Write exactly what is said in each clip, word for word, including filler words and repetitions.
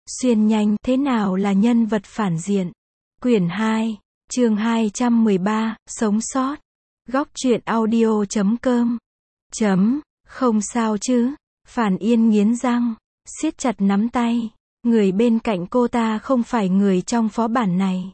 Xuyên nhanh, thế nào là nhân vật phản diện? Quyển hai, chương hai trăm mười ba, sống sót. Góc truyện audio chấm com. Chấm, không sao chứ? Phản Yên nghiến răng, siết chặt nắm tay. Người bên cạnh cô ta không phải người trong phó bản này.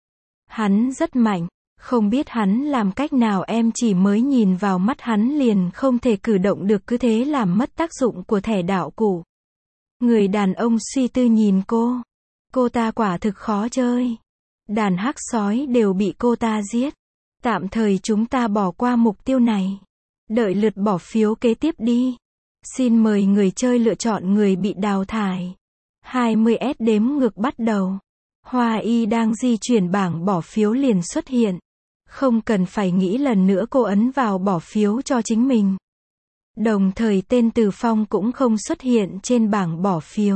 Hắn rất mạnh, không biết hắn làm cách nào, em chỉ mới nhìn vào mắt hắn liền không thể cử động được, cứ thế làm mất tác dụng của thẻ đạo cụ. Người đàn ông suy tư nhìn cô. Cô ta quả thực khó chơi. Đàn hắc sói đều bị cô ta giết. Tạm thời chúng ta bỏ qua mục tiêu này. Đợi lượt bỏ phiếu kế tiếp đi. Xin mời người chơi lựa chọn người bị đào thải. hai mươi S đếm ngược bắt đầu. Hoa Y đang di chuyển, bảng bỏ phiếu liền xuất hiện. Không cần phải nghĩ lần nữa, cô ấn vào bỏ phiếu cho chính mình. Đồng thời tên Từ Phong cũng không xuất hiện trên bảng bỏ phiếu.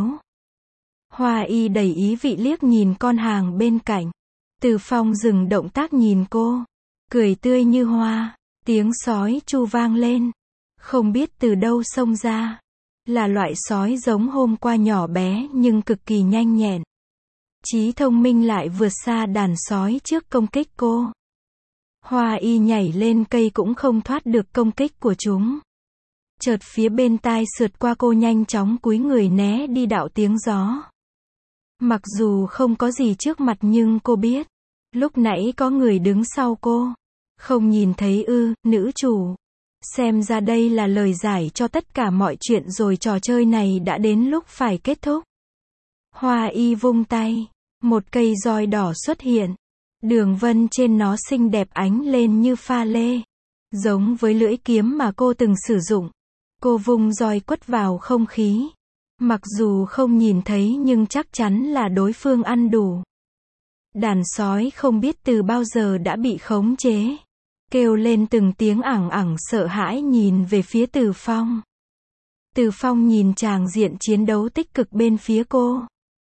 Hoa Y đầy ý vị liếc nhìn con hàng bên cạnh. Từ Phong dừng động tác nhìn cô, cười tươi như hoa. Tiếng sói chu vang lên, không biết từ đâu xông ra. Là loại sói giống hôm qua, nhỏ bé nhưng cực kỳ nhanh nhẹn. Trí thông minh lại vượt xa đàn sói trước công kích cô. Hoa Y nhảy lên cây cũng không thoát được công kích của chúng. Chợt phía bên tai sượt qua, cô nhanh chóng cúi người né đi đạo tiếng gió. Mặc dù không có gì trước mặt nhưng cô biết, lúc nãy có người đứng sau cô. Không nhìn thấy ư? Nữ chủ. Xem ra đây là lời giải cho tất cả mọi chuyện rồi, trò chơi này đã đến lúc phải kết thúc. Hoa Y vung tay, một cây roi đỏ xuất hiện. Đường vân trên nó xinh đẹp ánh lên như pha lê, giống với lưỡi kiếm mà cô từng sử dụng. Cô vung roi quất vào không khí. Mặc dù không nhìn thấy nhưng chắc chắn là đối phương ăn đủ. Đàn sói không biết từ bao giờ đã bị khống chế. Kêu lên từng tiếng ẳng ẳng sợ hãi nhìn về phía Từ Phong. Từ Phong nhìn tràng diện chiến đấu tích cực bên phía cô.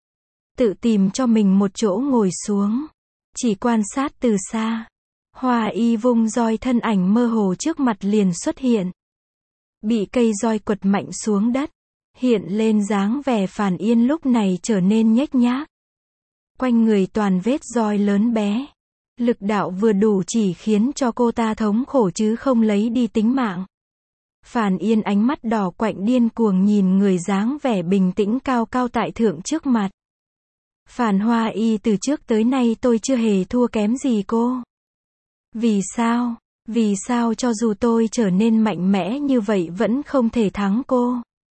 Tự tìm cho mình một chỗ ngồi xuống. Chỉ quan sát từ xa. Hoa Y vung roi, thân ảnh mơ hồ trước mặt liền xuất hiện. Bị cây roi quật mạnh xuống đất. Hiện lên dáng vẻ Phản Yên lúc này trở nên nhếch nhác. Quanh người toàn vết roi lớn bé. Lực đạo vừa đủ chỉ khiến cho cô ta thống khổ chứ không lấy đi tính mạng. Phản Yên ánh mắt đỏ quạnh điên cuồng nhìn người dáng vẻ bình tĩnh cao cao tại thượng trước mặt. Phản Hoa Y, từ trước tới nay tôi chưa hề thua kém gì cô. Vì sao? Vì sao cho dù tôi trở nên mạnh mẽ như vậy vẫn không thể thắng cô?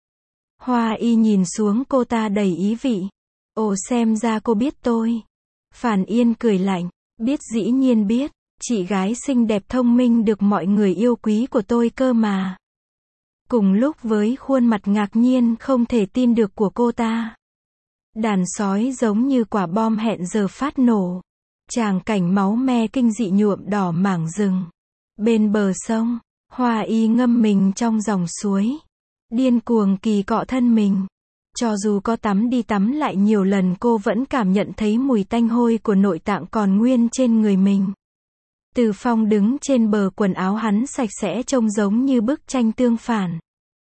Hoa Y nhìn xuống cô ta đầy ý vị. Ồ, xem ra cô biết tôi. Phản Yên cười lạnh. Biết, dĩ nhiên biết. Chị gái xinh đẹp thông minh được mọi người yêu quý của tôi cơ mà. Cùng lúc với khuôn mặt ngạc nhiên không thể tin được của cô ta. Đàn sói giống như quả bom hẹn giờ phát nổ. Tràng cảnh máu me kinh dị nhuộm đỏ mảng rừng. Bên bờ sông, Hoa Y ngâm mình trong dòng suối. Điên cuồng kỳ cọ thân mình. Cho dù có tắm đi tắm lại nhiều lần cô vẫn cảm nhận thấy mùi tanh hôi của nội tạng còn nguyên trên người mình. Từ Phong đứng trên bờ, quần áo hắn sạch sẽ trông giống như bức tranh tương phản.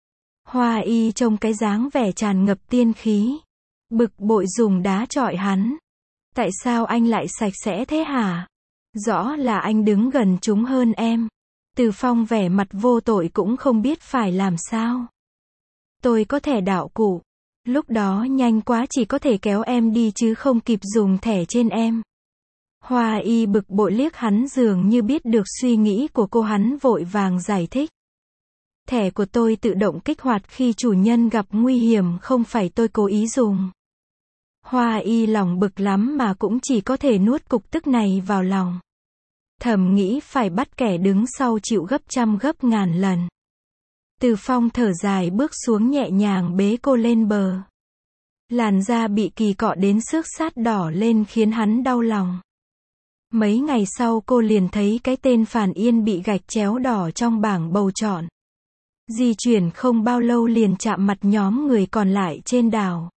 Hoa Y trông cái dáng vẻ tràn ngập tiên khí. Bực bội dùng đá chọi hắn. Tại sao anh lại sạch sẽ thế hả? Rõ là anh đứng gần chúng hơn em. Từ Phong vẻ mặt vô tội cũng không biết phải làm sao. Tôi có thẻ đạo cụ. Lúc đó nhanh quá chỉ có thể kéo em đi chứ không kịp dùng thẻ trên em. Hoa Y bực bội liếc hắn, dường như biết được suy nghĩ của cô, hắn vội vàng giải thích. Thẻ của tôi tự động kích hoạt khi chủ nhân gặp nguy hiểm, không phải tôi cố ý dùng. Hoa Y lòng bực lắm mà cũng chỉ có thể nuốt cục tức này vào lòng. Thầm nghĩ phải bắt kẻ đứng sau chịu gấp trăm gấp ngàn lần. Từ Phong thở dài bước xuống, nhẹ nhàng bế cô lên bờ. Làn da bị kỳ cọ đến xước sát đỏ lên khiến hắn đau lòng. Mấy ngày sau cô liền thấy cái tên Phản Yên bị gạch chéo đỏ trong bảng bầu chọn. Di chuyển không bao lâu liền chạm mặt nhóm người còn lại trên đảo.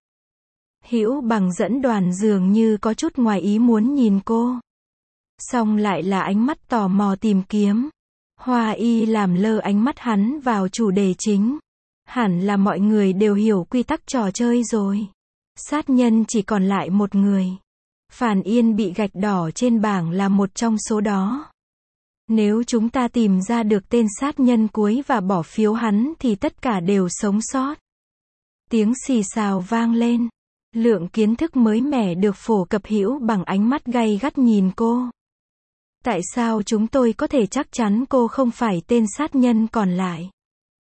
Hữu Bằng dẫn đoàn dường như có chút ngoài ý muốn nhìn cô. Xong lại là ánh mắt tò mò tìm kiếm. Hoa Y làm lơ ánh mắt hắn vào chủ đề chính. Hẳn là mọi người đều hiểu quy tắc trò chơi rồi. Sát nhân chỉ còn lại một người. Phàn Yên bị gạch đỏ trên bảng là một trong số đó. Nếu chúng ta tìm ra được tên sát nhân cuối và bỏ phiếu hắn thì tất cả đều sống sót. Tiếng xì xào vang lên. Lượng kiến thức mới mẻ được phổ cập. Hữu Bằng ánh mắt gay gắt nhìn cô. Tại sao chúng tôi có thể chắc chắn cô không phải tên sát nhân còn lại?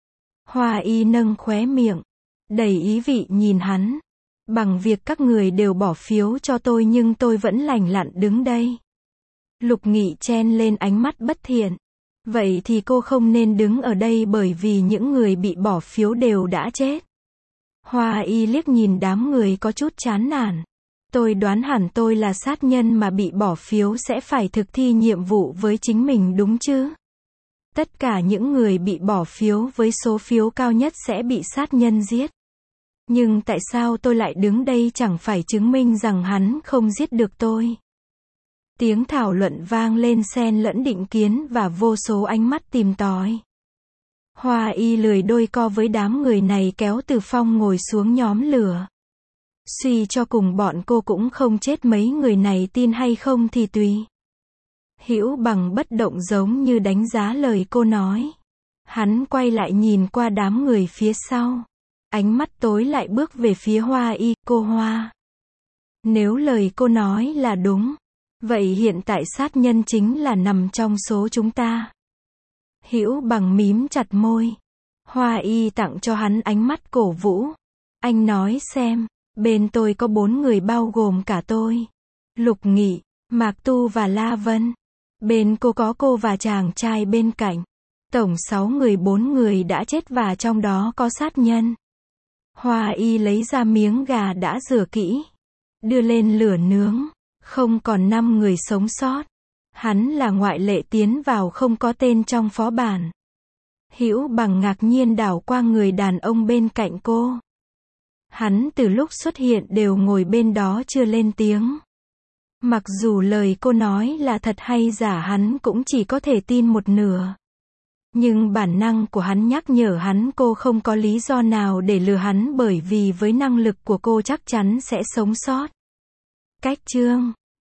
Hoa Y nâng khóe miệng, đầy ý vị nhìn hắn. Bằng việc các người đều bỏ phiếu cho tôi nhưng tôi vẫn lành lặn đứng đây. Lục Nghị chen lên ánh mắt bất thiện. Vậy thì cô không nên đứng ở đây bởi vì những người bị bỏ phiếu đều đã chết. Hoa Y liếc nhìn đám người có chút chán nản. Tôi đoán hẳn tôi là sát nhân mà bị bỏ phiếu sẽ phải thực thi nhiệm vụ với chính mình đúng chứ? Tất cả những người bị bỏ phiếu với số phiếu cao nhất sẽ bị sát nhân giết. Nhưng tại sao tôi lại đứng đây chẳng phải chứng minh rằng hắn không giết được tôi? Tiếng thảo luận vang lên xen lẫn định kiến và vô số ánh mắt tìm tòi. Hoa Y lười đôi co với đám người này kéo Từ Phong ngồi xuống nhóm lửa. Suy cho cùng bọn cô cũng không chết, mấy người này tin hay không thì tùy. Hữu Bằng bất động giống như đánh giá lời cô nói. Hắn quay lại nhìn qua đám người phía sau. Ánh mắt tối lại bước về phía Hoa Y. Cô Hoa, nếu lời cô nói là đúng, vậy hiện tại sát nhân chính là nằm trong số chúng ta. Hữu Bằng mím chặt môi. Hoa Y tặng cho hắn ánh mắt cổ vũ. Anh nói xem, bên tôi có bốn người bao gồm cả tôi, Lục Nghị, Mạc Tu và La Vân. Bên cô có cô và chàng trai bên cạnh. Tổng sáu người, bốn người đã chết và trong đó có sát nhân. Hoa Y lấy ra miếng gà đã rửa kỹ, đưa lên lửa nướng. Không còn năm người sống sót. Hắn là ngoại lệ tiến vào không có tên trong phó bản. Hữu Bằng ngạc nhiên đảo qua người đàn ông bên cạnh cô. Hắn từ lúc xuất hiện đều ngồi bên đó chưa lên tiếng. Mặc dù lời cô nói là thật hay giả hắn cũng chỉ có thể tin một nửa. Nhưng bản năng của hắn nhắc nhở hắn cô không có lý do nào để lừa hắn bởi vì với năng lực của cô chắc chắn sẽ sống sót. Cách chương